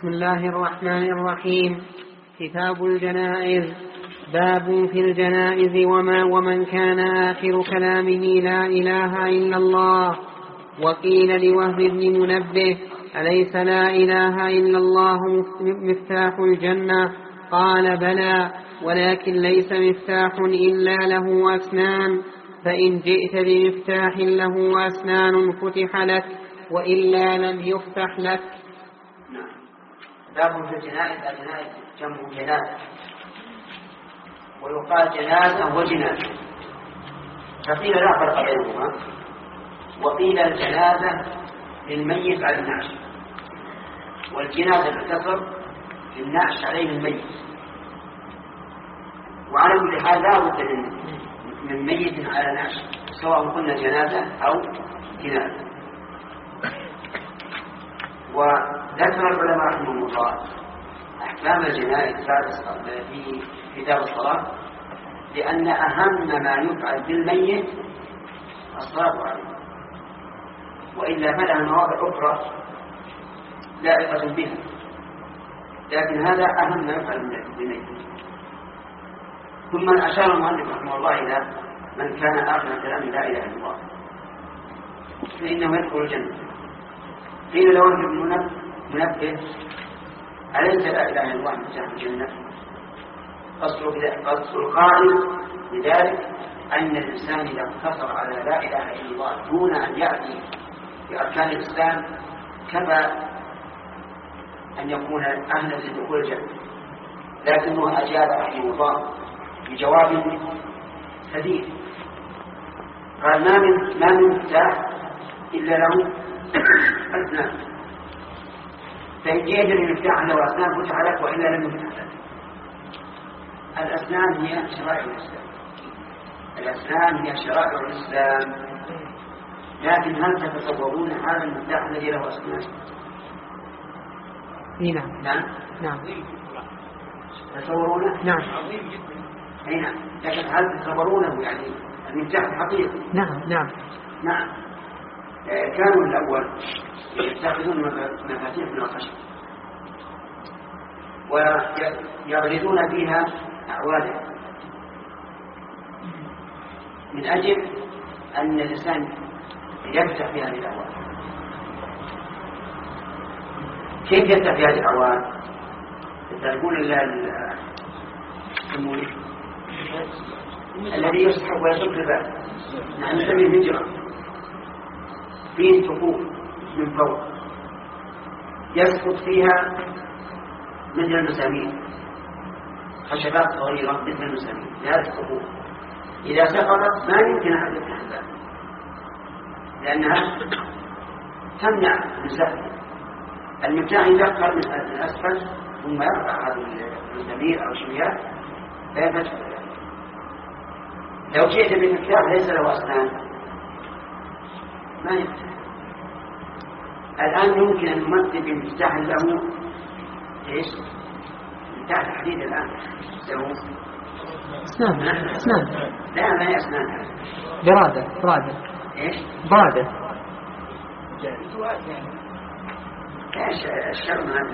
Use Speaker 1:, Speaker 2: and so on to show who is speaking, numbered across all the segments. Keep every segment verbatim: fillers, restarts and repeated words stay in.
Speaker 1: بسم الله الرحمن الرحيم. كتاب الجنائز. باب في الجنائز وما ومن كان آخر كلامه لا إله إلا الله. وقيل لوهب بن منبه: أليس لا إله إلا الله مفتاح الجنة؟ قال: بلى، ولكن ليس مفتاح إلا له أسنان، فإن جئت بمفتاح له أسنان فتح لك، وإلا لم يفتح لك.
Speaker 2: باب في الجنائز. الجنائز جمع جنازة، ويقال جنازة وجنازة، فقيل لا فرق بينهما. وقيل الجنازة للميت على النعش، والجنازة بالكسر للنعش عليه الميت. وعلى كل حال لا بد من ميت على نعش، سواء قلنا جنازة أو جنازة. وذكر العلماء رحمهم الله أحكام الجنائز في كتاب الصلاة، لأن أهم ما يفعل بالميت الصلاة عليه، وإلا فلها مواضع أخرى لائقة بها، لكن هذا أهم ما يفعل بالميت. ثم أشار المؤلف رحمه الله إلى من كان آخر كلام لا إله إلا الله فإنه يدخل الجنة. قيل له ابن منبه: أليس لا إله إلا الله مفتاح الجنة؟ قصد القائل لذلك أن الإنسان إذا اقتصر على لا إله إلا الله دون أن يأتي بأركان الإسلام كفى أن يكون أهلا لدخول الجنة. لكنه أجاب رحمه الله بجواب حديث، قال: ما من ما من مفتاح إلا له أسنان، فإن جئت بمفتاح له أسنان فتح لك، وإلا لم يفتح لك. الأسنان هي شرائع الإسلام، الأسنان هي شرائع الإسلام. لكن هل تتصورون هذا المفتاح الذي له أسنان؟
Speaker 1: نعم
Speaker 2: نعم
Speaker 1: نعم
Speaker 2: تصورونه؟
Speaker 1: نعم
Speaker 2: أي نعم. لكن هل تصورونه يعني المفتاح الحقيقي؟
Speaker 1: نعم نعم
Speaker 2: نعم. كانوا الأول يتخذون مفاتيح من الخشب ويغرزون فيها أعوادا من أجل أن الإنسان يفتح في هذه الأعواد. كيف يفتح في هذه الأعواد؟ تعرفون الذي يسحب ويصب في الباب، نحن نسميه مجرى، فيه ثقوب من فوق يسقط فيها مثل المسامير، خشبات صغيرة مثل المسامير لها ثقوب. إذا سقطت ما يمكن أن يفتح الباب، لأنها تمنع من سهل. المفتاح يدخل من الأسفل ثم يرفع هذه المسامير أو شويات فيفتح الباب. لو جئت بالمفتاح ليس له أسنان ما يفتح. الآن يمكن أن نمثل بمفتاح له إيش؟ مفتاح الحديد الآن له
Speaker 1: أسنان. أسنان
Speaker 2: لا ما هي أسنان،
Speaker 1: برادة برادة
Speaker 2: إيش؟
Speaker 1: برادة
Speaker 2: إيش الشرم هذا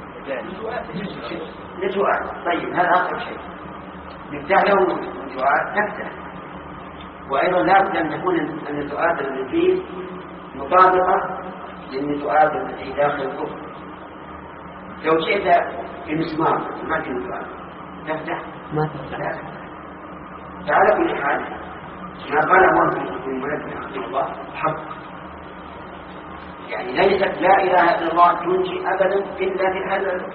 Speaker 2: نجوات. طيب هذا آخر شيء. مفتاح له نجوات تفتح، وأيضا لا بد أن تكون النجوات التي فيه مطابقة للنجوات التي داخل الكفر. لو جئت بمسمار ما في نجوات تفتح
Speaker 1: ما تفتح.
Speaker 2: فعلى كل حال ما قال الله في المنبه رحمه الله حق، يعني ليست لا إله إلا الله تنجي أبدا إلا في هذا،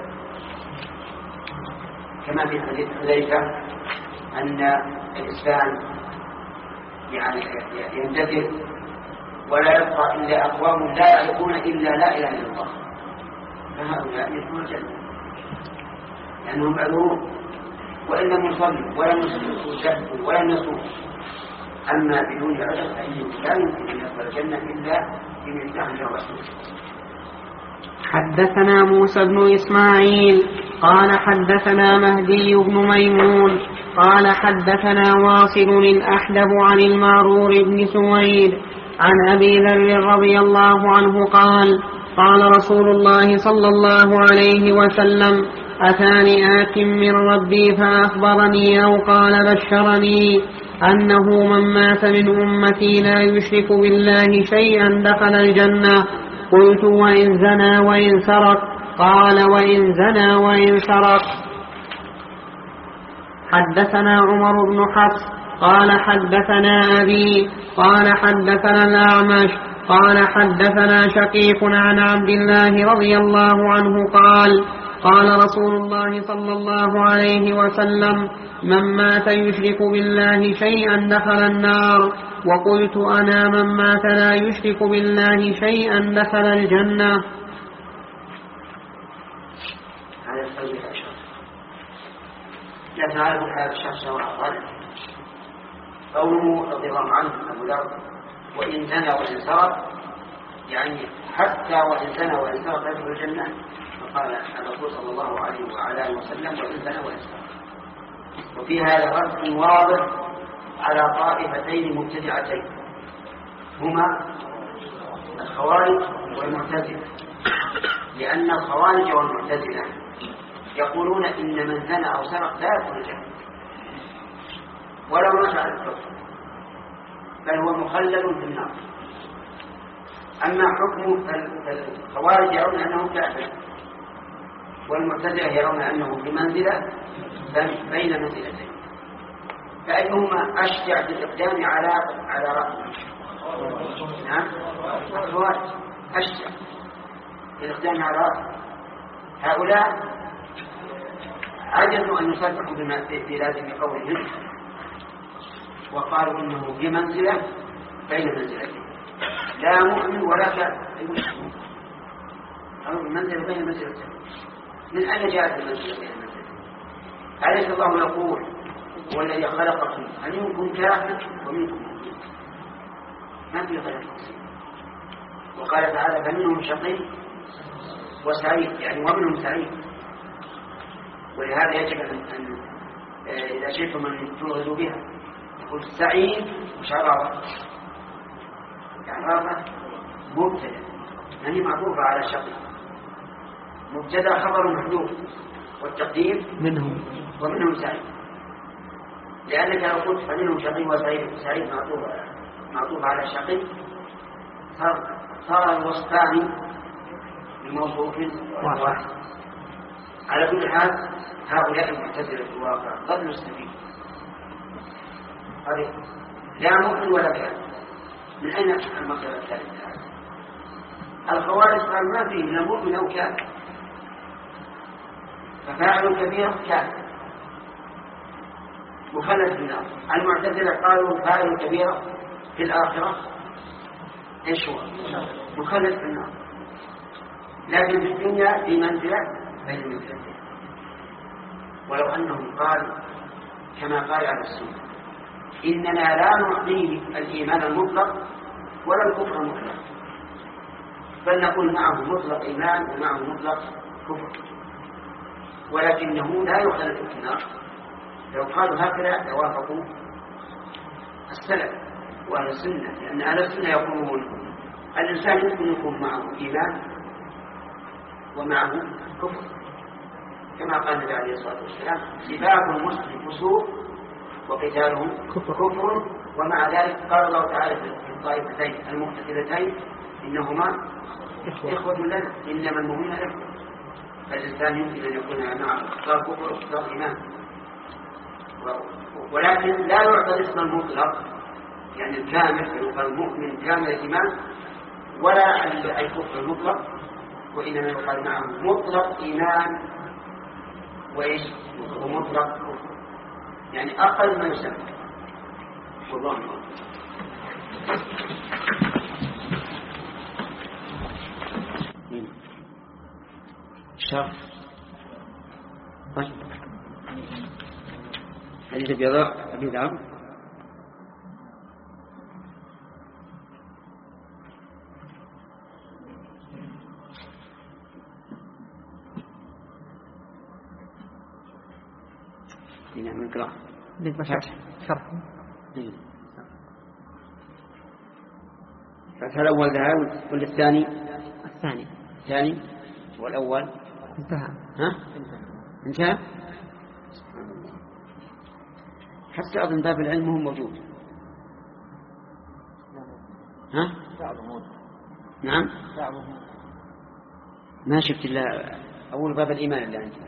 Speaker 2: كما في حديث حذيفة أن الإسلام يعني يندثر ولا يبقى إلا أقوام لا يعرفون إلا لا إله إلا الله، فهؤلاء يدخلون الجنة لأنهم معذورون، وإن لم يصلوا ولم يزكوا ولم يصوموا. أما بدون عذر فإنهم لا يمكن أن يدخل الجنة إلا بمفتاح له أسنان.
Speaker 1: حدثنا موسى بن إسماعيل قال حدثنا مهدي بن ميمون قال حدثنا واصل الأحدب عن المعرور بن سويد عن أبي ذر رضي الله عنه قال: قال رسول الله صلى الله عليه وسلم أتاني آت من ربي فأخبرني أو قال بشرني أنه من مات من أمتي لا يشرك بالله شيئا دخل الجنة. قلت وإن زنى وإن سرق؟ قال وإن زنى وإن سرق. حدثنا عمر بن حفص قال حدثنا أبي قال حدثنا الأعمش قال حدثنا شقيق عن عبد الله رضي الله عنه قال قال رسول الله صلى الله عليه وسلم من مات يشرك بالله شيئا دخل النار. وقلت أنا من مات لا يشرك بالله شيئا دخل الجنة.
Speaker 2: هذا التوجيه أشهر لا تعرف حياة الشخص وأفضل. قوله رضي الله عنه أبو ذر وإن زنى وإن سرق يعني حتى وإن زنى وإن سرق يدخل الجنة. فقال الرسول صلى الله عليه وعلى آله وسلم وإن زنى وإن سرق. وفي هذا رد واضح على طائفتين مبتدعتين هما الخوارج والمعتزلة. لأن الخوارج والمعتزلة يقولون إن من زنى أو سرق لا يدخل الجنة ولو مات على الكفر بل هو مخلد في النار. أما حكم الخوارج يرون أنه كافر والمعتزلة يرون أنه بمنزلة بين منزلتين. فأيهما أشجع بالإقدام على على رأسه؟ نعم الخوارج أشجع بالإقدام على رأسه. هؤلاء عجزوا أن يصدقوا بلازم قولهم وقالوا إنه بمنزلة بين منزلتين لا مؤمن ولا كافر أو بمنزلة بين منزلتين. من أين جاءت المنزلة بين منزلتين؟ أليس الله يقول هو الذي خلقكم هل منكم كافر ومنكم مؤمن؟ ما في خلق. وقال تعالى فمنهم شقي وسعيد يعني ومنهم سعيد. ولهذا يجب أن إذا شئتم أن توغزوا بها يقول سعيد وشرارة. شرارة مبتدأ يعني معطوفة على شقي. مبتدأ خبر محذوف والتقدير
Speaker 1: منهم
Speaker 2: ومنهم سعيد. لأنك لو قلت فمنهم شقي وسعيد سعيد معطوف على شقي صار صار الوصفان بموصوف واحد. على كل حال هؤلاء المعتزلة في الواقع ضلوا السبيل. لا مؤمن ولا كافر. من أين المصير الثالث؟ الخوارج قال ما فيه لا مؤمن أو كافر ففاعل كبير كافر مخلد في النار. المعتزلة قالوا فاعل كبير في الآخرة ايش هو؟ مخلد في النار. لكن في الدنيا في منزلة بين المنزلتين. ولو أنهم قالوا كما قال أهل السنة إننا لا نعطيه الإيمان المطلق ولا الكفر المطلق بل نقول معه مطلق إيمان ومعه مطلق كفر ولكنه لا يخلد في النار. لو قالوا هكذا لوافقوا السلف وأهل السنة. لأن أهل السنة يقولون الإنسان يمكن يكون معه إيمان ومعه كفر كما قال النبي عليه الصلاة والسلام سباب المسلم فسوق وقتاله كفر. ومع ذلك قال الله تعالى في الطائفتين المعتزلتين إنهما إخوة لنا إنما المؤمنون إخوة. فالإنسان يمكن أن يكون معه اختار كفر واختار إيمان ولكن لا يعطى الاسم المطلق يعني الكامل فيقال المؤمن كامل الإيمان ولا الكفر المطلق وإنما يقال معه مطلق إيمان وإيش ومطلق كفر يعني أقل ما يسمى. والله أكبر.
Speaker 3: شرط طيب حديث البيضاء أبي ذر نعم نقرأ
Speaker 1: شرح شرح
Speaker 3: فتح الأول ذهب والثاني
Speaker 1: الثاني
Speaker 3: الثاني والأول
Speaker 1: انتهى.
Speaker 3: ها؟ انتهى. حتى أظن باب العلم هو موجود. ها؟ نعم. ما شفت إلا أول باب الإيمان اللي عندي.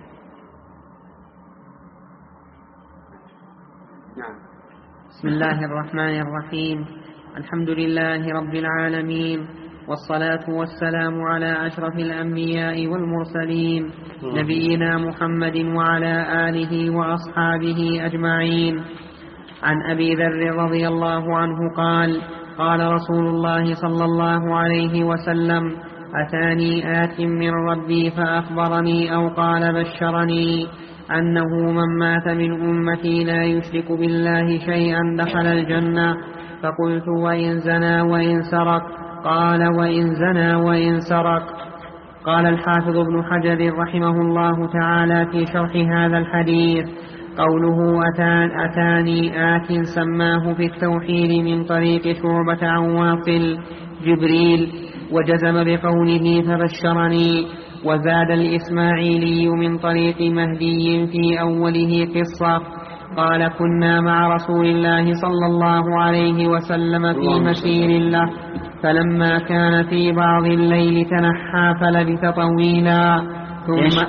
Speaker 3: نعم.
Speaker 1: بسم الله الرحمن الرحيم. الحمد لله رب العالمين، والصلاة والسلام على أشرف الأنبياء والمرسلين نبينا محمد وعلى آله وأصحابه أجمعين. عن أبي ذر رضي الله عنه قال: قال رسول الله صلى الله عليه وسلم: أتاني آت من ربي فأخبرني أو قال بشرني أنه من مات من أمتي لا يشرك بالله شيئا دخل الجنة. فقلت: وإن زنى وإن سرق؟ قال: وإن زنى وإن سرق. قال الحافظ ابن حجر رحمه الله تعالى في شرح هذا الحديث: قوله أتان أتاني آت سماه في التوحيد من طريق شعبة عن واصل جبريل، وجزم بقوله فبشرني. وزاد الإسماعيلي من طريق مهدي في أوله قصة. قال: كنا مع رسول الله صلى الله عليه وسلم في مسير له، فلما كان في بعض الليل تنحى فلبث طويلا، ثم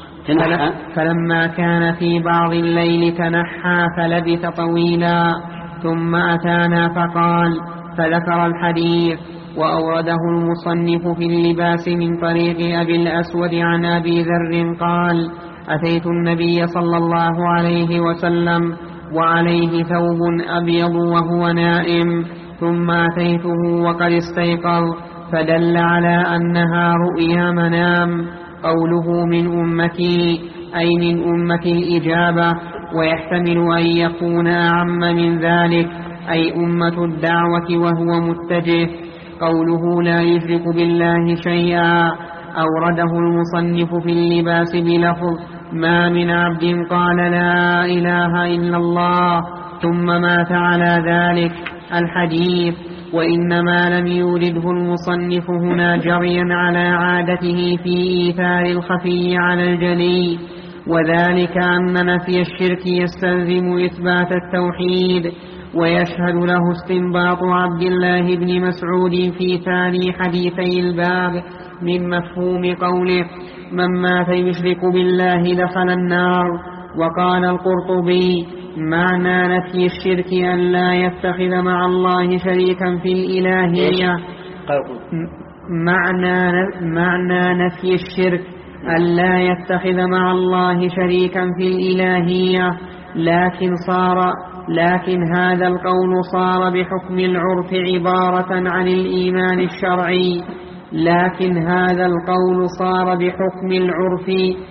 Speaker 1: فلما كان في بعض الليل تنحى فلبث طويلا ثم أتانا فقال، فذكر الحديث. وأورده المصنف في اللباس من طريق أبي الأسود عن أبي ذر قال: أتيت النبي صلى الله عليه وسلم وعليه ثوب أبيض وهو نائم، ثم أتيته وقد استيقظ، فدل على أنها رؤيا منام. قوله من أمتي أي من أمة الإجابة، ويحتمل أن يكون أعم من ذلك أي أمة الدعوة وهو متجه. قوله لا يشرك بالله شيئا أورده المصنف في اللباس بلفظ: ما من عبد قال لا إله إلا الله ثم مات على ذلك الحديث. وإنما لم يورده المصنف هنا جريا على عادته في إيثار الخفي على الجلي، وذلك أن نفي الشرك يستلزم إثبات التوحيد. ويشهد له استنباط عبد الله بن مسعود في ثاني حديثي الباب من مفهوم قوله: من مات يشرك بالله دخل النار. وقال القرطبي: معنى نفي الشرك أن لا يتخذ مع الله شريكا في الإلهية. معنى معنى نفي الشرك أن لا يتخذ مع الله شريكا في الإلهية، لكن صار لكن هذا القول صار بحكم العرف عبارة عن الإيمان الشرعي لكن هذا القول صار بحكم العرف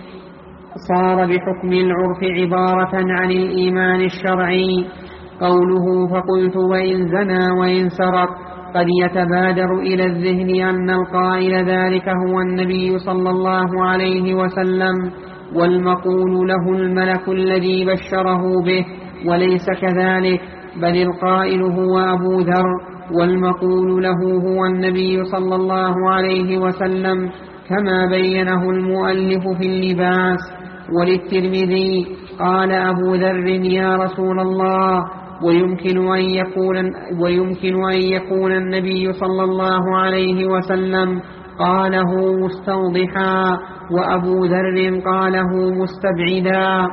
Speaker 1: صار بحكم العرف عبارة عن الإيمان الشرعي. قوله فقلت وإن زنى وإن سرق قد يتبادر إلى الذهن أن القائل ذلك هو النبي صلى الله عليه وسلم، والمقول له الملك الذي بشره به، وليس كذلك، بل القائل هو أبو ذر، والمقول له هو النبي صلى الله عليه وسلم، كما بينه المؤلف في اللباس. وللترمذي قال أبو ذر يا رسول الله، ويمكن أن يكون, ويمكن أن يكون النبي صلى الله عليه وسلم قاله مستوضحا، وأبو ذر قاله مستبعدا.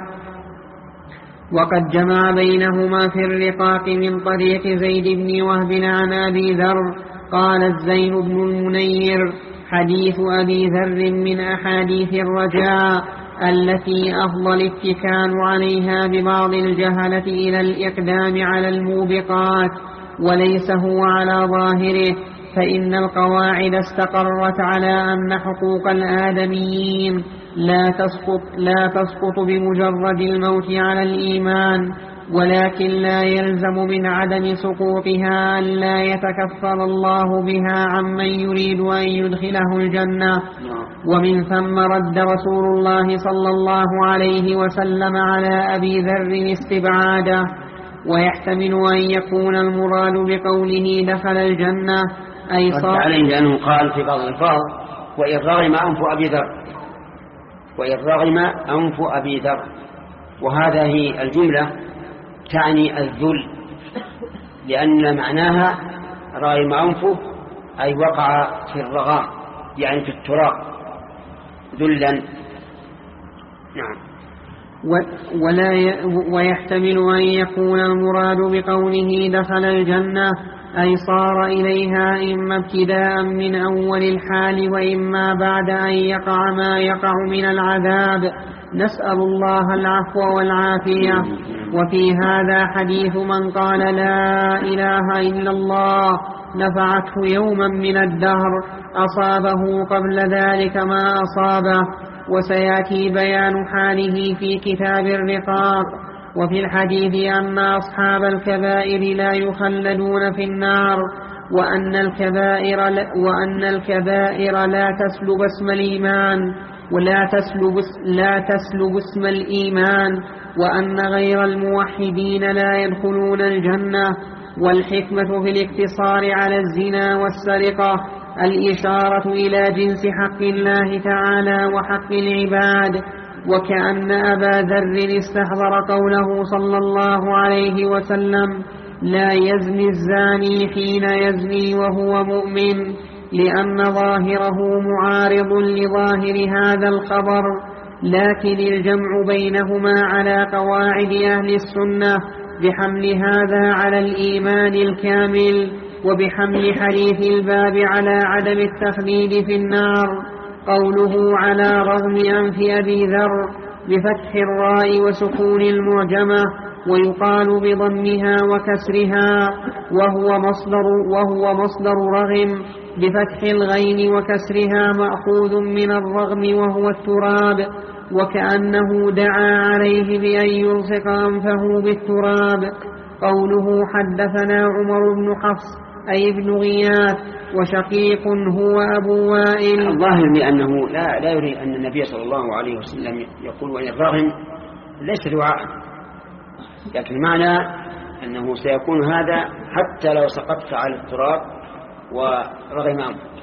Speaker 1: وقد جمع بينهما في الرقاق من طريق زيد بن وهب عن أبي ذر قال الزين بن المنير: حديث أبي ذر من أحاديث الرجاء التي أفضل الاتكال عليها ببعض الجهلة إلى الإقدام على الموبقات، وليس هو على ظاهره، فإن القواعد استقرت على أن حقوق الآدميين لا تسقط, لا تسقط بمجرد الموت على الإيمان، ولكن لا يلزم من عدم سقوطها أن لا يتكفل الله بها عمن يريد أن يدخله الجنة. ومن ثم رد رسول الله صلى الله عليه وسلم على أبي ذر استبعاده. ويحتمل أن يكون المراد بقوله دخل الجنة أي
Speaker 3: صار عليه، لأنه قال في بعض الألفاظ وإن رغم أنف أبي ذر وإن رغم أنف أبي ذر. وهذه الجملة تعني الذل، لأن معناها رغم أنفه أي وقع في الرغام، يعني في التراب ذلا. نعم.
Speaker 1: ولا ي... ويحتمل أن يكون المراد بقوله دخل الجنة أي صار إليها إما ابتداء من أول الحال وإما بعد أن يقع ما يقع من العذاب، نسأل الله العفو والعافية. وفي هذا حديث من قال لا إله إلا الله نفعته يوما من الدهر أصابه قبل ذلك ما أصابه، وسيأتي بيان حاله في كتاب الرقاق. وفي الحديث أن أصحاب الكبائر لا يخلدون في النار، وأن الكبائر وأن الكبائر لا تسلب اسم الإيمان ولا تسلب لا تسلب اسم الإيمان، وأن غير الموحدين لا يدخلون الجنة. والحكمة في الاقتصار على الزنا والسرقة الإشارة إلى جنس حق الله تعالى وحق العباد. وكأن أبا ذر استحضر قوله صلى الله عليه وسلم لا يزني الزاني حين يزني وهو مؤمن، لأن ظاهره معارض لظاهر هذا الخبر، لكن الجمع بينهما على قواعد أهل السنة بحمل هذا على الإيمان الكامل، وبحمل حديث الباب على عدم التخليد في النار. قوله على رغم أنف أبي ذر بفتح الراء وسكون المعجمة، ويقال بضمها وكسرها، وهو مصدر, وهو مصدر رغم بفتح الغين وكسرها مأخوذ من الرغم وهو التراب، وكأنه دعا عليه بأن يلصق أنفه بالتراب. قوله حدثنا عمر بن حفص أي ابن غياث وشقيق هو أبو وائل.
Speaker 3: الظاهر بأنه لا, لا يريد أن النبي صلى الله عليه وسلم يقول وإن الرغم ليس دعاء، لكن معنى أنه سيكون هذا حتى لو سقطت على التراب ورغم أنفك.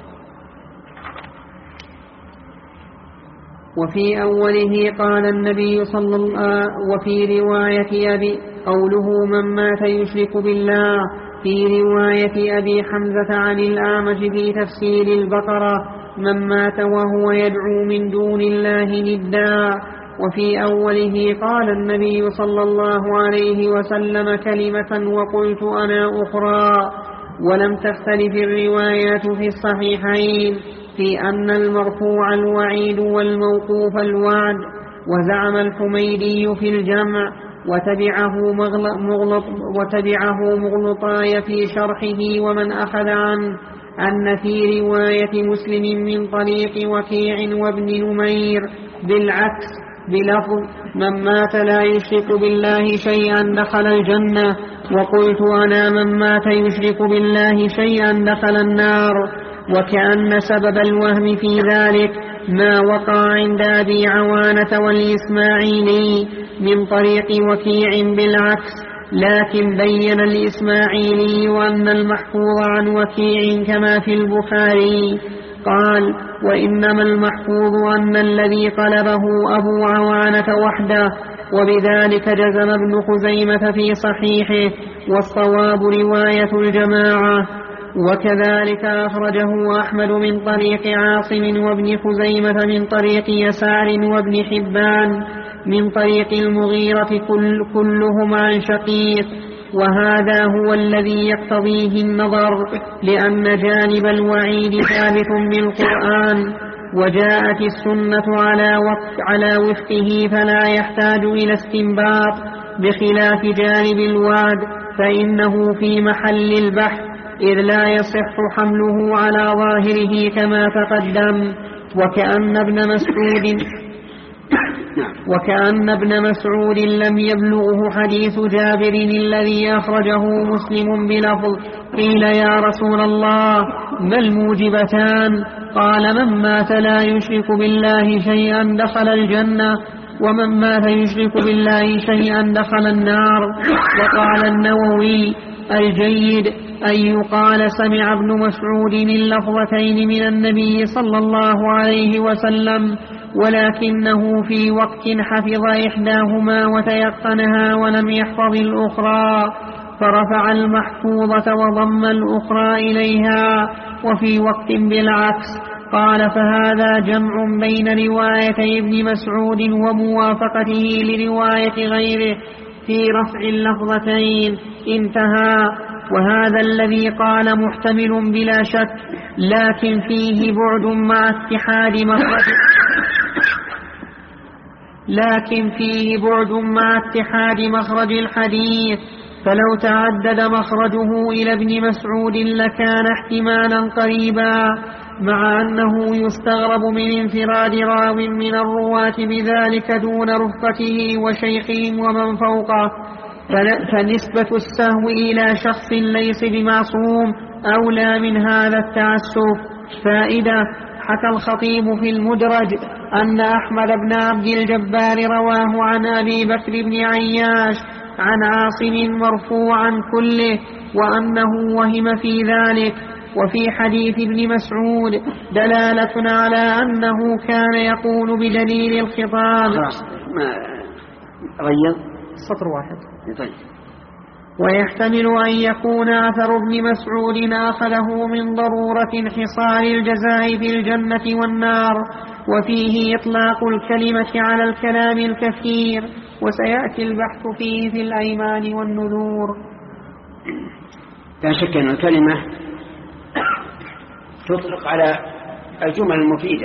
Speaker 1: وفي أوله قال النبي صلى الله وفي رواية أبي قوله من مات يشرك بالله، في رواية أبي حمزة عن الأعمش في تفسير البقرة من مات وهو يدعو من دون الله ندا. وفي أوله قال النبي صلى الله عليه وسلم كلمة وقلت أنا أخرى. ولم تختلف الروايات في الصحيحين في أن المرفوع الوعيد والموقوف الوعد. وزعم الحميدي في الجمع وتبعه مغلط وتبعه مغلطاي في شرحه ومن أخذ عنه أن في رواية مسلم من طريق وكيع وابن نمير بالعكس بلفظ من مات لا يشرك بالله شيئا دخل الجنة، وقلت أنا من مات يشرك بالله شيئا دخل النار. وكأن سبب الوهم في ذلك ما وقع عند أبي عوانة والإسماعيلي من طريق وكيع بالعكس، لكن بين الإسماعيلي أن المحفوظ عن وكيع كما في البخاري قال وإنما المحفوظ أن الذي قلبه أبو عوانة وحده، وبذلك جزم ابن خزيمة في صحيحه، والصواب رواية الجماعة. وكذلك أخرجه أحمد من طريق عاصم وابن خزيمة من طريق يسار وابن حبان من طريق المغيرة كل كلهم عن شقيق. وهذا هو الذي يقتضيه النظر، لأن جانب الوعيد ثابت بالقرآن، وجاءت السنة على وفق على وفقه فلا يحتاج إلى استنباط، بخلاف جانب الوعد فإنه في محل البحث، إذ لا يصح حمله على ظاهره كما تقدم. وكأن ابن مسعود وكأن ابن مسعود لم يبلغه حديث جابر الذي أخرجه مسلم بلفظ قيل يا رسول الله ما الموجبتان؟ قال من مات لا يشرك بالله شيئا دخل الجنة، ومن مات يشرك بالله شيئا دخل النار. وقال النووي الجيد أن يقال سمع ابن مسعود اللفظتين من النبي صلى الله عليه وسلم، ولكنه في وقت حفظ إحداهما وتيقنها ولم يحفظ الأخرى، فرفع المحفوظة وضم الأخرى إليها، وفي وقت بالعكس. قال: فهذا جمع بين روايتي ابن مسعود وموافقته لرواية غيره في رفع اللفظتين. انتهى. وهذا الذي قال محتمل بلا شك، لكن فيه بعد مع اتحاد مخرج لكن فيه بعد مع اتحاد مخرج الحديث، فلو تعدد مخرجه إلى ابن مسعود لكان احتمالا قريبا، مع أنه يستغرب من انفراد راو من الرواة بذلك دون رفقته وشيخهم ومن فوقه، فنسبة السهو إلى شخص ليس بمعصوم أولى من هذا التعسف. فائدة: حكى الخطيب في المدرج أن أحمد بن عبد الجبار رواه عن أبي بكر بن عياش عن عاصم مرفوعا كله، وأنه وهم في ذلك. وفي حديث ابن مسعود دلالة على أنه كان يقول بدليل الخطاب.
Speaker 3: ما غير
Speaker 1: سطر واحد.
Speaker 3: طيب.
Speaker 1: ويحتمل أن يكون أثر ابن مسعود أخذه من ضرورة انحصار الجزاء في الجنة والنار، وفيه إطلاق الكلمة على الكلام الكثير، وسيأتي البحث فيه في الأيمان والنذور.
Speaker 3: لا شك أن الكلمة تطلق على الجمل المفيدة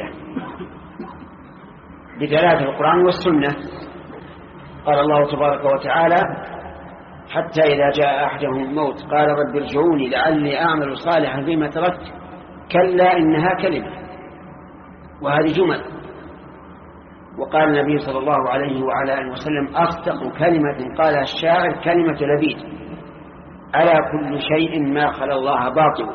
Speaker 3: بدلالة القرآن والسنة. قال الله تبارك وتعالى: حتى إذا جاء أحدهم الموت قال رب ارجعوني لعلي أعمل صالحا فيما تركت كلا إنها كلمة. وهذه جمل. وقال النبي صلى الله عليه وعلى آله وسلم: أصدق كلمة قالها الشاعر كلمة لبيد: ألا كل شيء ما خلا الله باطل.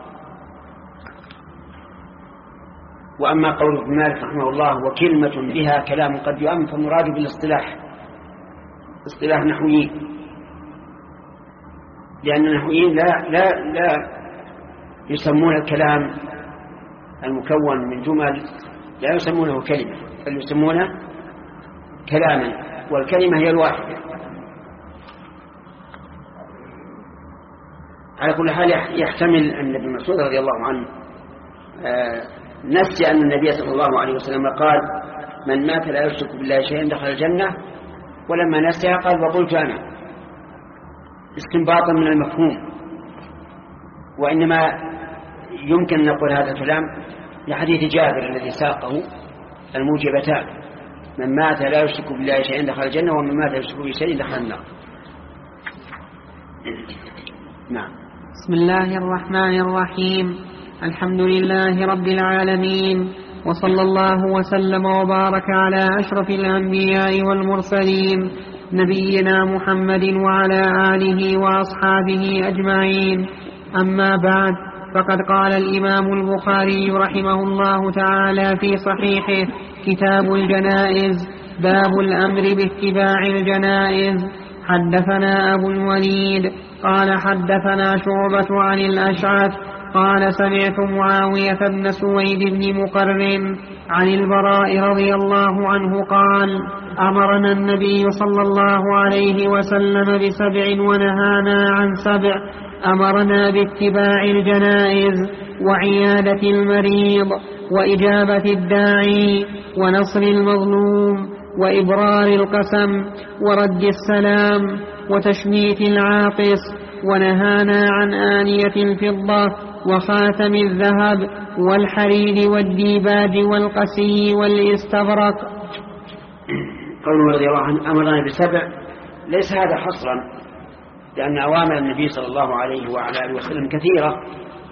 Speaker 3: وأما قول ابن مالك رحمه الله: وكلمة بها كلام قد يؤمن، فالمراد بالاصطلاح اصطلاح نحويين، لأن النحويين لا, لا, لا يسمون الكلام المكون من جمل لا يسمونه كلمة، بل يسمونه كلاما، والكلمة هي الواحدة. على كل حال يحتمل أن ابن مسعود رضي الله عنه نسي أن النبي صلى الله عليه وسلم قال: من مات لا يشرك بالله شيئا دخل الجنة، ولما نسيها قال: وقلت أنا، استنباطا من المفهوم. وإنما يمكن أن نقول هذا الكلام لحديث جابر الذي ساقه الموجبتان: من مات لا يشرك بالله شيئا دخل الجنة، ومن مات يشرك بالله شيئا دخل النار. نعم.
Speaker 1: بسم الله الرحمن الرحيم. الحمد لله رب العالمين، وصلى الله وسلم وبارك على أشرف الأنبياء والمرسلين نبينا محمد وعلى آله وأصحابه أجمعين. أما بعد، فقد قال الإمام البخاري رحمه الله تعالى في صحيحه: كتاب الجنائز، باب الأمر باتباع الجنائز. حدثنا أبو الوليد قال حدثنا شعبة عن الأشعث قال سمعت معاوية بن سويد بن مقرن عن البراء رضي الله عنه قال: أمرنا النبي صلى الله عليه وسلم بسبع ونهانا عن سبع. أمرنا باتباع الجنائز، وعيادة المريض، وإجابة الداعي، ونصر المظلوم، وإبرار القسم، ورد السلام، وتشميت العاطس. ونهانا عن آنية الفضة وخاتم الذهب والحرير والديباج والقسي والاستبرق.
Speaker 3: قوله رضي الله عنه أمرنا بسبع، ليس هذا حصرا، لأن أوامر النبي صلى الله عليه وعلى آله وسلم كثيرة،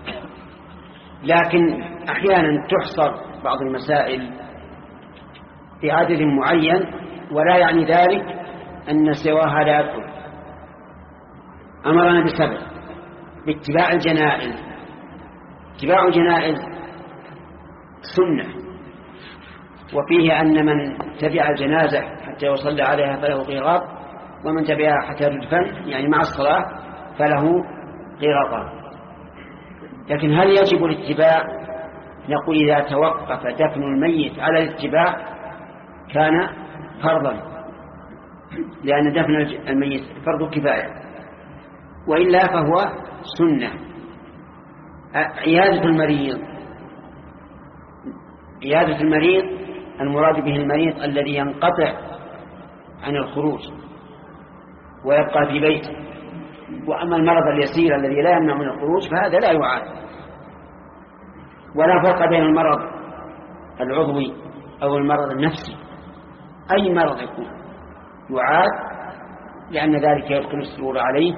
Speaker 3: لكن أحيانا تحصر بعض المسائل بعدد معين، ولا يعني ذلك أن سواها لا يدخل. أمرنا بسبع: باتباع الجنائز. اتباع الجنائز سنة، وفيه أن من تبع الجنازة حتى يصلى عليها فله قيراط، ومن تبعها حتى تدفن يعني مع الصلاة فله قيراطان. لكن هل يجب الاتباع؟ نقول إذا توقف دفن الميت على الاتباع كان فرضا، لأن دفن الميت فرض كفاية، وإلا فهو سنة. عيادة المريض، عيادة المريض المراد به المريض الذي ينقطع عن الخروج ويبقى في بيته، وأما المرض اليسير الذي لا يمنع من الخروج فهذا لا يعاد. ولا فرق بين المرض العضوي أو المرض النفسي، أي مرض يكون يعاد، لأن ذلك يدخل السرور عليه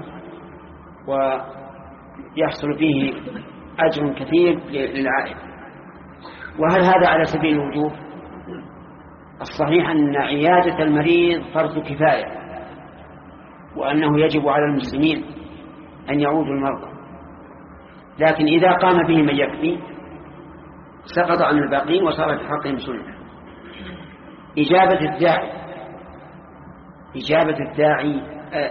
Speaker 3: ويحصل فيه أجر كثير للعائد. وهل هذا على سبيل الوجوب؟ الصحيح أن عيادة المريض فرض كفاية، وأنه يجب على المسلمين أن يعودوا المرضى، لكن إذا قام به من يكفي سقط عن الباقين وصارت حقهم سنة. إجابة الداعي، إجابة الداعي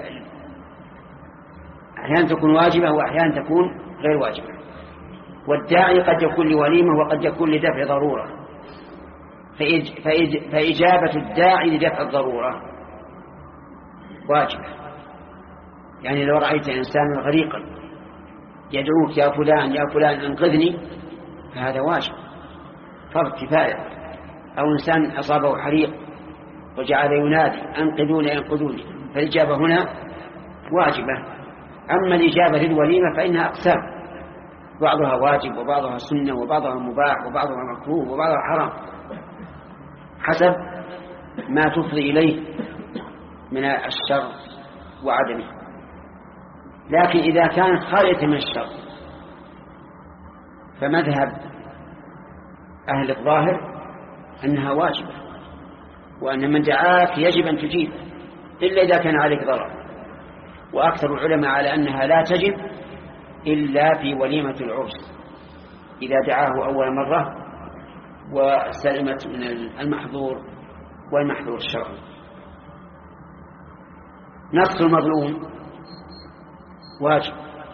Speaker 3: أحيانا تكون واجبة وأحيانا تكون غير واجبة، والداعي قد يكون لوليمة وقد يكون لدفع ضرورة، فإج... فإج... فإجابة الداعي لدفع الضرورة واجبة. يعني لو رأيت إنسانا غريقا يدعوك يا فلان يا فلان انقذني فهذا واجب فرض كفاية. أو إنسان أصابه حريق وجعل ينادي أنقذوني أنقذوني، فالإجابة هنا واجبة. أما الإجابة للوليمة فإنها أقسام، بعضها واجب وبعضها سنة وبعضها مباح وبعضها مكروه وبعضها حرام، حسب ما تفضي إليه من الشر وعدمه. لكن إذا كانت خالية من الشر فمذهب أهل الظاهر أنها واجبة، وأن من دعاك يجب أن تجيب إلا إذا كان عليك ضرر. وأكثر العلماء على أنها لا تجب إلا في وليمة العرس إذا دعاه أول مرة وسلمت من المحظور والمحظور الشرعي. نصر المظلوم واجب،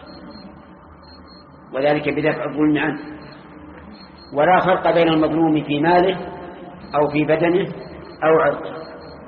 Speaker 3: وذلك بدفع الظلم عنه، ولا فرق بين المظلوم في ماله أو في بدنه أو عرضه،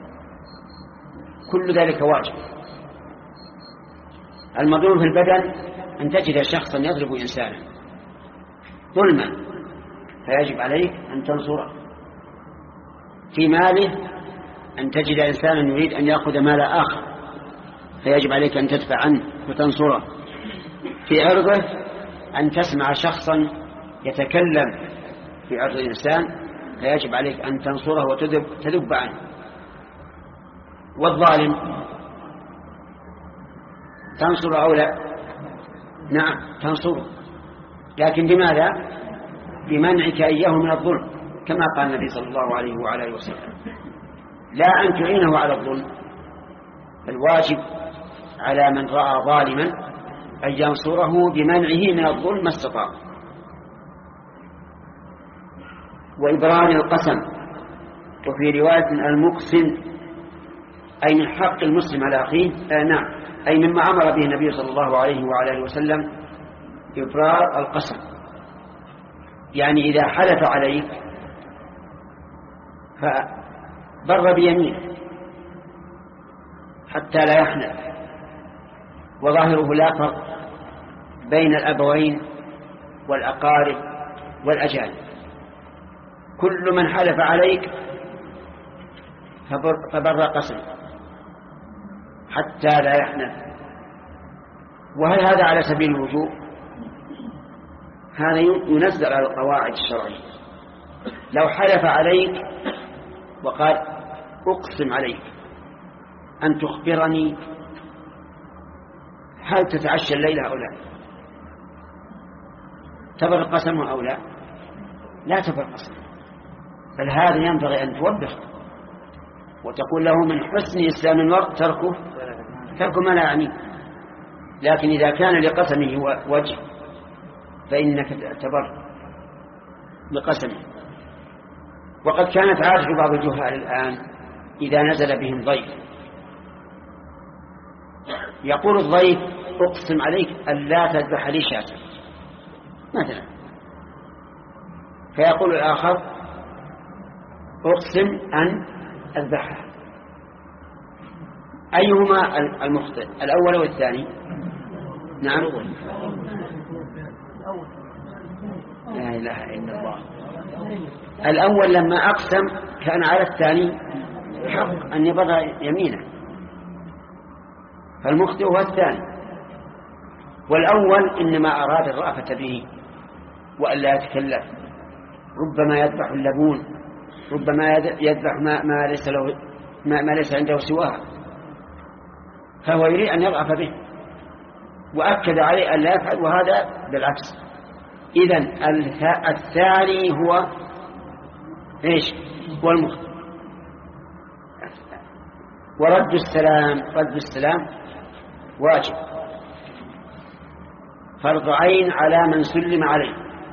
Speaker 3: كل ذلك واجب. المظلوم في البدن أن تجد شخصا يضرب إنسانا ظلما فيجب عليك أن تنصره. في ماله أن تجد إنسانا يريد أن يأخذ مال آخر فيجب عليك أن تدفع عنه وتنصره. في عرضه أن تسمع شخصا يتكلم في عرض الإنسان فيجب عليك أن تنصره وتذب عنه. والظالم تنصر أو لا؟ نعم تنصره، لكن بماذا؟ بمنعك إياه من الظلم، كما قال النبي صلى الله عليه وعلى آله وسلم، لا أن تعينه على الظلم. الواجب على من رأى ظالما أن ينصره بمنعه من الظلم ما استطاع. وإبرار القسم، وفي رواية المقسم أي من حق المسلم على أخيه، آه نعم أي مما أمر به النبي صلى الله عليه وعلى آله وسلم إبرار القسم، يعني إذا حلف عليك فبر بيمينه حتى لا يحنث. وظاهره لا فرق بين الأبوين والأقارب والأجانب، كل من حلف عليك فبر, فبر قسم حتى لا يحنث. وهل هذا على سبيل الوجوب؟ هذا ينزل على القواعد الشرعية. لو حلف عليك وقال أقسم عليك أن تخبرني هل تتعشى الليلة أو لا، تبر قسم أو لا؟ لا تبر قسم، بل هذا ينبغي أن توبخ وتقول له من حسن إسلام المرء تركه ترك ما لا يعنيه. لكن إذا كان لقسمه وجه فإنك تبر بقسمه. وقد كانت عادة بعض الجهال الآن إذا نزل بهم ضيف يقول الضيف أقسم عليك أن لا تذبح لي شاة، مثلا، فيقول الآخر أقسم أن أذبحها، أيهما المخطئ، الأول أو الثاني؟ نعم، لا إله إلا الله. الأول لما أقسم كان على الثاني حق أن يبرأ يمينه، فالمخطئ هو الثاني، والأول إنما أراد الرأفة به وأن لا يتكلف، ربما يذبح اللبون، ربما يذبح ما, ما, ليس, له ما, ما ليس عنده سواها، فهو يريد أن يرأف به وأكد عليه أن لا يفعل، وهذا بالعكس. إذن الثاني هو إيش؟ هو المخطئ. ورد السلام، رد السلام واجب، فرض عين على من سلم عليه،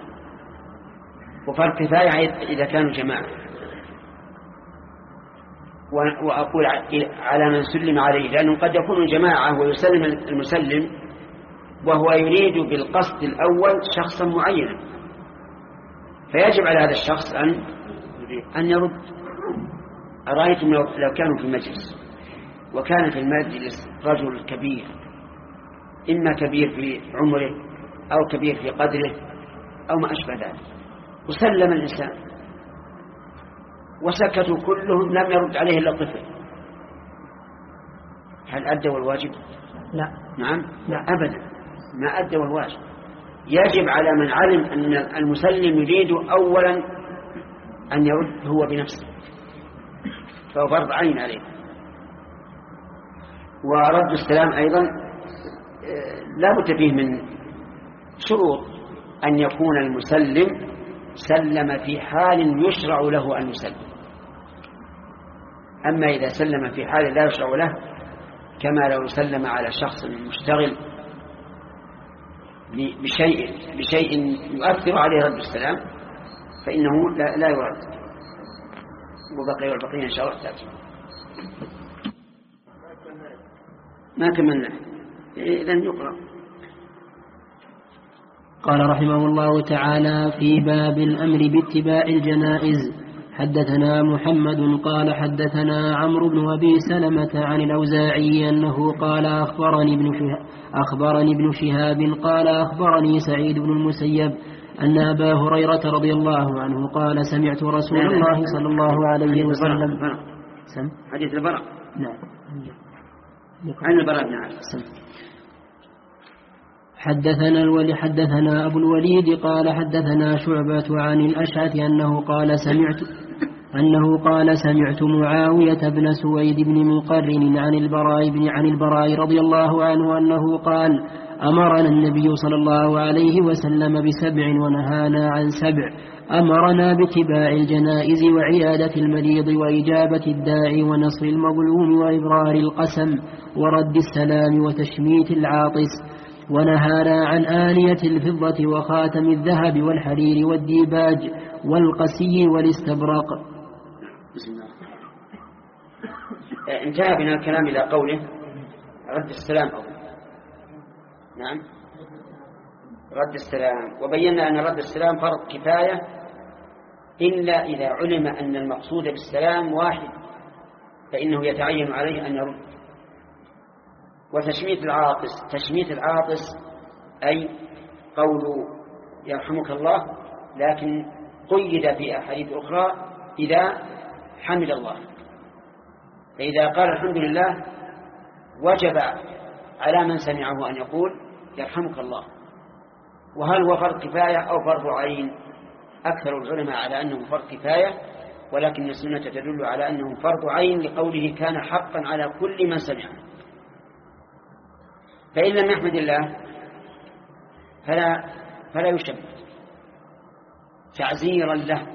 Speaker 3: وفرض كفاية إذا كانوا جماعة. وأقول على من سلم عليه لأنه قد يكون جماعة ويسلم المسلم وهو يريد بالقصد الأول شخصا معينا، فيجب على هذا الشخص أن أن يرد. أرأيتم لو كانوا في المجلس وكان في المجلس رجل كبير، إما كبير في عمره أو كبير في قدره أو ما أشبه ذلك، وسلم الإنسان وسكتوا كلهم، لم يرد عليه إلا الطفل، هل أدوا الواجب؟
Speaker 1: لا.
Speaker 3: نعم؟
Speaker 1: لا
Speaker 3: أبدا، ما أدوا الواجب. يجب على من علم أن المسلم يريد أولا أن يرد هو بنفسه، فهو فرض عين عليه. ورد السلام أيضا لا بد فيه من شروط، أن يكون المسلم سلم في حال يشرع له أن يسلم. أما إذا سلم في حال لا يشرع له، كما لو سلم على شخص مشتغل بشيء, بشيء يؤثر عليه رد السلام، فإنه لا, لا يرد. وبقي والبقية إن شاء الله تأتي. ما كملنا، إذن يقرأ.
Speaker 1: قال رحمه الله تعالى: في باب الأمر باتباع الجنائز. حدثنا محمد قال حدثنا عمرو بن أبي سلمة عن الأوزاعي أنه قال أخبرني ابن شهاب, أخبرني ابن شهاب قال أخبرني سعيد بن المسيب أن أبا هريرة رضي الله عنه قال: سمعت رسول الله صلى الله عليه وسلم.
Speaker 3: سم حديث البراء.
Speaker 1: نعم،
Speaker 3: عن البراء بن عازب.
Speaker 1: حدثنا الولي حدثنا أبو الوليد قال حدثنا شعبة عن الأشعث أنه قال سمعت أنه قال سمعت معاوية بن سويد بن مقرن عن البراء بن عن البراء رضي الله عنه أنه قال: أمرنا النبي صلى الله عليه وسلم بسبع ونهانا عن سبع. أمرنا باتباع الجنائز وعيادة المريض وإجابة الداعي ونصر المظلوم وإبرار القسم ورد السلام وتشميت العاطس، ونهانا عن آنية الفضة وخاتم الذهب والحرير والديباج والقسي والاستبرق.
Speaker 3: بسم الله. انتهى بنا الكلام إلى قوله رد السلام أو نعم رد السلام، وبينا أن رد السلام فرض كفاية إلا إذا علم أن المقصود بالسلام واحد، فإنه يتعين عليه أن يرد. وتشميت العاطس، تشميت العاطس أي قول يرحمك الله، لكن قيد في أحاديث أخرى إذا حمد الله، فإذا قال الحمد لله وجب على من سمعه أن يقول يرحمك الله. وهل هو فرض كفاية أو فرض عين؟ أكثر العلماء على أنه فرض كفاية، ولكن السنة تدل على أنه فرض عين لقوله كان حقا على كل من سمعه. فإن لم يحمد الله فلا, فلا يشمت تعزيرا له.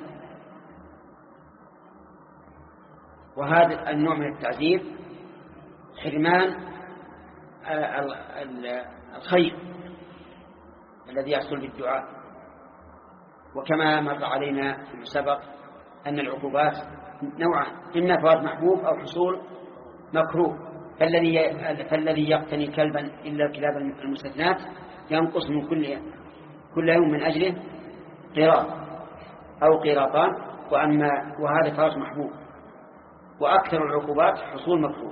Speaker 3: وهذا النوع من التعزير حرمان الخير الذي يحصل بالدعاء. وكما مر علينا في سبق أن العقوبات نوعان: إما فوات محبوب أو حصول مكروه. فالذي فالذي يقتني كلبا إلا الكلاب المستثنات ينقص من كل كل يوم من أجله قيراط أو قيراطان، وأما وهذا فراش محبوب. وأكثر العقوبات حصول مكروه.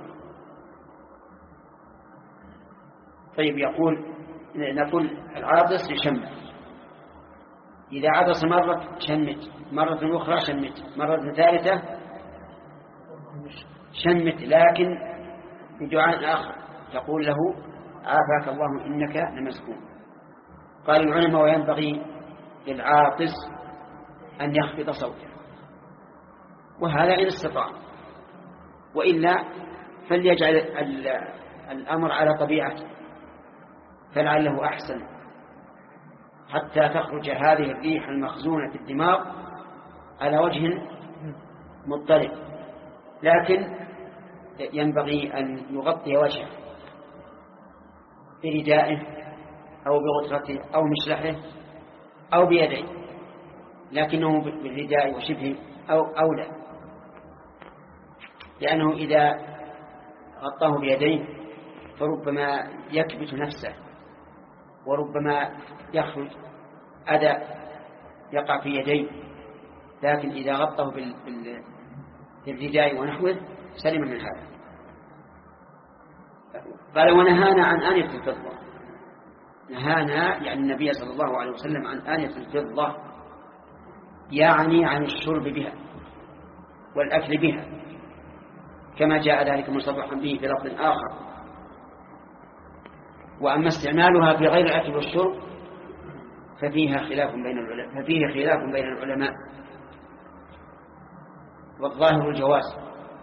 Speaker 3: طيب يقول نقول العاطس يشمت، إذا عطس مرة شمت، مرة أخرى شمت، مرة ثالثة شمت، لكن بدعاء آخر تقول له عافاك الله إنك لمسكون. قال العلماء وينبغي للعاطس أن يخفض صوته، وهذا إن استطاع، وإلا فليجعل الأمر على طبيعته، فلعله أحسن حتى تخرج هذه الريح المخزونة في الدماغ على وجه مضطرب. لكن ينبغي أن يغطي وجهه بردائه أو بغطرته أو مشلحه أو بيديه، لكنه بالرداء وشبه أو أولى، لأنه إذا غطاه بيديه فربما يكبت نفسه، وربما يخرج أذى يقع في يديه، لكن إذا غطاه بالرداء ونحوه سلم من هذا. قال ونهانا عن آنية الفضة. نهانا يعني النبي صلى الله عليه وسلم عن آنية الفضة، يعني عن الشرب بها والأكل بها، كما جاء ذلك مصرحا به في لفظ آخر. وأما استعمالها في غير الأكل والشرب ففيها خلاف بين العلماء ففيه خلاف بين العلماء والظاهر الجواز،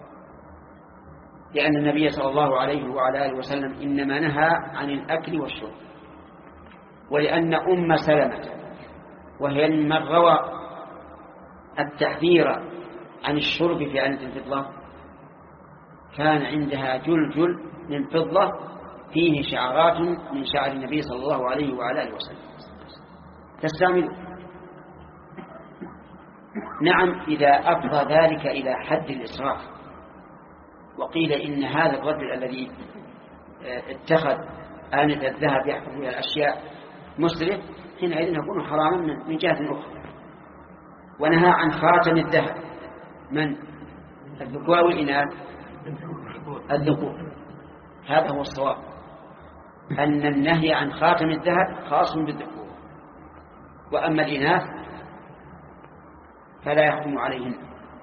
Speaker 3: لأن النبي صلى الله عليه وعلى آله وسلم إنما نهى عن الأكل والشرب، ولأن أم سلمة وهي من روى التحذير عن الشرب في آنية الفضة كان عندها جلجل من فضة فيه شعرات من شعر النبي صلى الله عليه وعلى آله وسلم تستعمل. نعم إذا أفضى ذلك إلى حد الإسراف، وقيل إن هذا الرجل الذي اتخذ آنية الذهب يحفظ فيها الأشياء مسرف، حينئذ يكون حراما من جهة أخرى. ونهى عن خاتم الذهب من الذكور والإناث؟ الذكور. هذا هو الصواب، أن النهي عن خاتم الذهب خاص بالذكور، وأما الإناث فلا يحكم عليهن.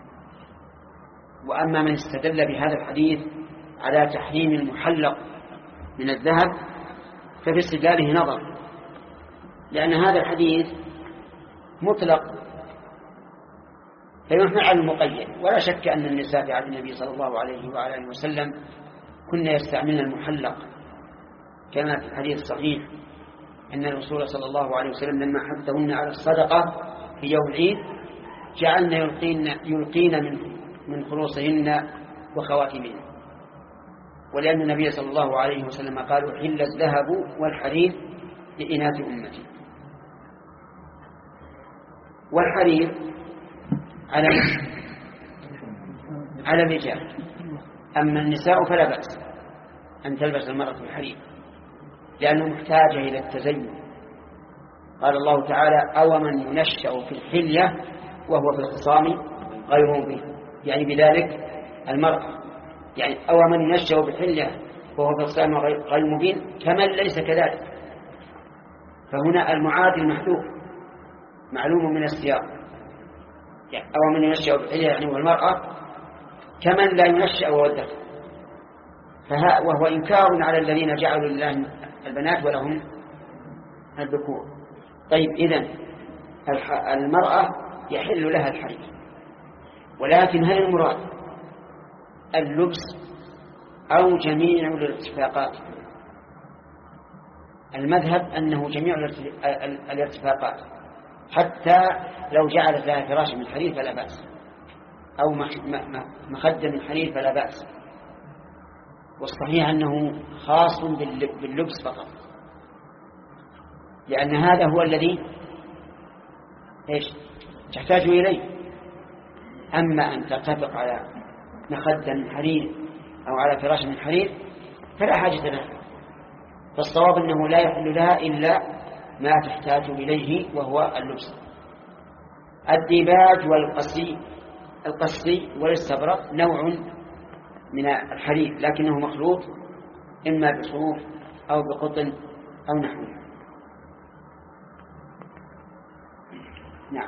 Speaker 3: وأما من استدل بهذا الحديث على تحريم المحلق من الذهب ففي استدلاله نظر، لأن هذا الحديث مطلق فيحمل على المقيد. ولا شك أن النساء في عهد النبي صلى الله عليه وعلى آله وسلم كنا يستعملن المحلق، كما في الحديث الصحيح أن الرسول صلى الله عليه وسلم لما حثهن على الصدقة في يوم العيد جعلنا يلقين, يلقين من, من خلوصهن وخواتمهن، ولأن النبي صلى الله عليه وسلم قال حل الذهب والحرير لإناث أمتي. والحرير على على الرجال، أما النساء فلا بأس أن تلبس المرأة الحرير لأنه محتاجة إلى التزين. قال الله تعالى أو من ينشأ في الحلية وهو في الخصام غير مبين، يعني بذلك المرأة، يعني أو من ينشأ في الحلية وهو في الخصام غير مبين كمن ليس كذلك. فهنا المعادل محذوف معلوم من السياق، يعني أو من ينشأ في الحلية يعني هو المرأة كمن لا ينشأ وهو الذكر، وهو إنكار على الذين جعلوا لله البنات ولهم الذكور. طيب إذن المرأة يحل لها الحرير، ولكن هل المراد اللبس أو جميع الارتفاقات؟ المذهب أنه جميع الارتفاقات، حتى لو جعلت لها فراشا من حرير فلا بأس، أو مخدة من حرير فلا بأس. والصحيح أنه خاص باللبس فقط، لأن هذا هو الذي إيش تحتاج إليه. أما أن ترتفق على مخدة من حرير أو على فراش من حرير فلا حاجة لها. فالصواب أنه لا يحل لها إلا ما تحتاج إليه وهو اللبس. الديباج والقصي القصي والاستبرق نوع من الحرير لكنه مخلوط إما بصوف أو بقطن أو نحوه. نعم.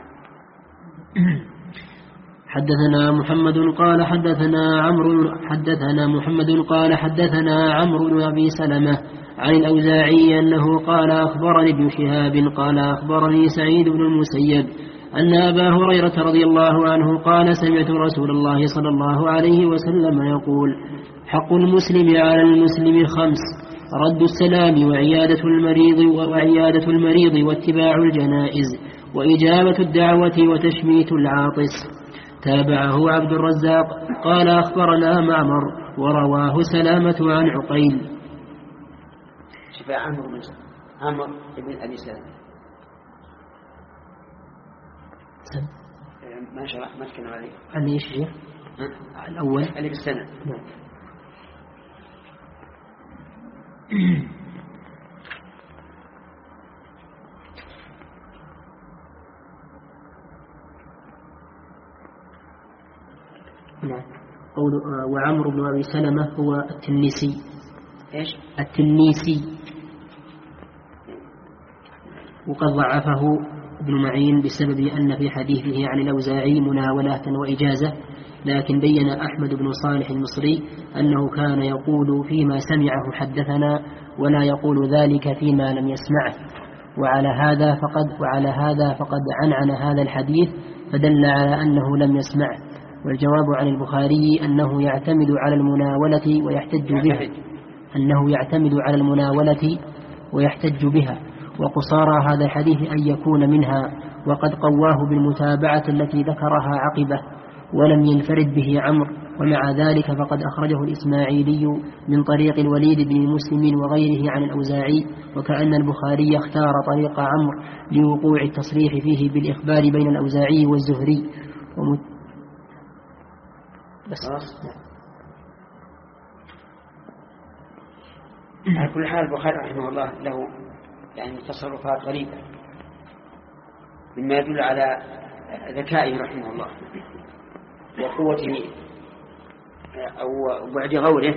Speaker 4: حدثنا محمد قال حدثنا عمرو حدثنا محمد قال حدثنا عمرو بن أبي سلمة عن الأوزاعي أنه قال أخبرني ابن شهاب قال أخبرني سعيد بن المسيب أن أبا هريرة رضي الله عنه قال سمعت رسول الله صلى الله عليه وسلم يقول حق المسلم على المسلم خمس: رد السلام وعيادة المريض وعيادة المريض واتباع الجنائز وإجابة الدعوة وتشميت العاطس. تابعه عبد الرزاق قال أخبرنا معمر ورواه سلامة عن عقيل.
Speaker 3: شفاء عمرو بن عمرو بن أبي سلمة ما شرح ما تكلم عليه
Speaker 4: عن ايش شيء الأول
Speaker 3: اللي بالسنة.
Speaker 4: نعم. قول وعمرو بن أبي سلمة هو التنيسي.
Speaker 3: إيش؟
Speaker 4: التنيسي، وقد ضعفه ابن معين بسبب أن في حديثه عن الأوزاعي مناولة وإجازة، لكن بين أحمد بن صالح المصري أنه كان يقول فيما سمعه حدثنا ولا يقول ذلك فيما لم يسمعه، وعلى هذا فقد وعلى هذا فقد عنعن هذا الحديث فدل على أنه لم يسمعه. والجواب عن البخاري أنه يعتمد على المناولة ويحتج بها أنه يعتمد على المناولة ويحتج بها وقصارى هذا الحديث أن يكون منها، وقد قواه بالمتابعة التي ذكرها عقبه ولم ينفرد به عمرو. ومع ذلك فقد أخرجه الإسماعيلي من طريق الوليد بن مسلم وغيره عن الأوزاعي، وكأن البخاري اختار طريق عمرو لوقوع التصريح فيه بالإخبار بين الأوزاعي والزهري ومت... بس
Speaker 3: على كل حال البخاري رحمه الله له يعني تصرفات غريبة مما يدل على ذكائه رحمه الله وقوته أو بعد غوره.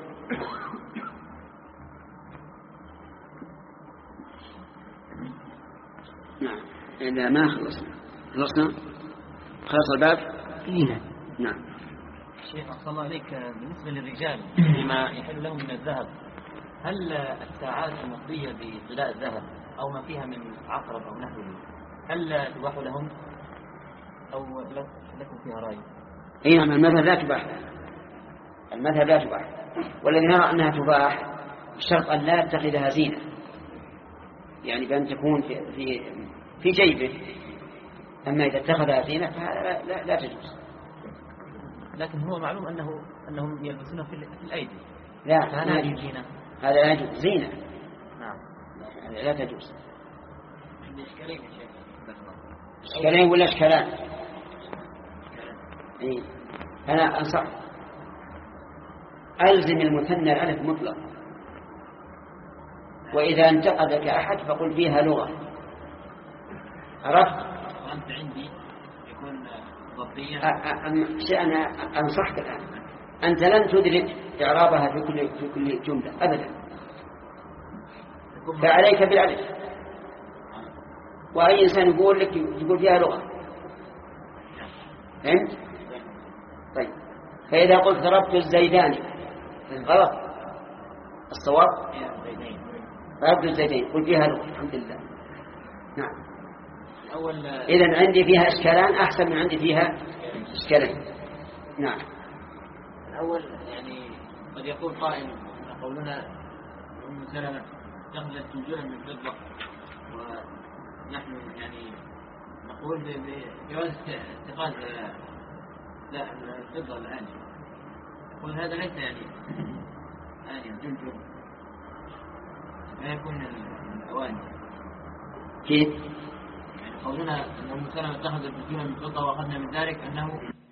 Speaker 3: نعم. إذا ما خلصنا خلصنا خلص الباب.
Speaker 4: نعم.
Speaker 3: نعم.
Speaker 5: شيخ أحسن الله عليك، بالنسبة للرجال لما يحل لهم من الذهب، هل الساعات المقضية بطلاء الذهب أو ما فيها من عقرب أو نحوه هل تباح لهم أو لكم فيها رأي؟
Speaker 3: اي نعم، المذهب لا تباح، المذهب لا تباح، والذي نرى أنها تباح بشرط أن لا يتخذها زينة، يعني بأن تكون في في, في جيبه. أما إذا اتخذها زينة فهذا لا, لا, لا تجوز.
Speaker 5: لكن هو معلوم أنه أنهم يلبسونه في الأيدي.
Speaker 3: لا،
Speaker 5: هذا زينة.
Speaker 3: هذا لا يجوز زينة.
Speaker 5: نعم.
Speaker 3: لا تجوز.
Speaker 5: عندي إشكالين يا شيخ.
Speaker 3: إشكالين ولا إشكالان؟ إيه. أنا أنصح ألزم المثنى الألف مطلق، وإذا انتقدك أحد فقل فيها لغة. عرفت؟
Speaker 5: وأنت عندي يكون ضبطيا.
Speaker 3: أنا أنصحك الآن، أنت لن تدرك إعرابها في كل في كل جملة أبدا، فعليك بالألف. وأي إنسان يقول لك يقول فيها لغة، فهمت؟ طيب، فإذا قلت ضربت الزيداني غلط، الصواب ضربت الزيدين قل فيها لغة. الحمد لله. نعم. إذن عندي فيها إشكالان أحسن من عندي فيها إشكالين. نعم.
Speaker 5: الأول يعني قد يقول قائل قولنا أم سلمة تخلت وجوها من فضة، ونحن يعني نقول بجواز اتخاذ لا الفضة الآن، يقول هذا ليس يعني آنية جلجل، لا يكون الأواني.
Speaker 3: كيف؟
Speaker 5: يعني قولنا أن أم سلمة تخلت وجوها من فضة وأخذنا من ذلك أنه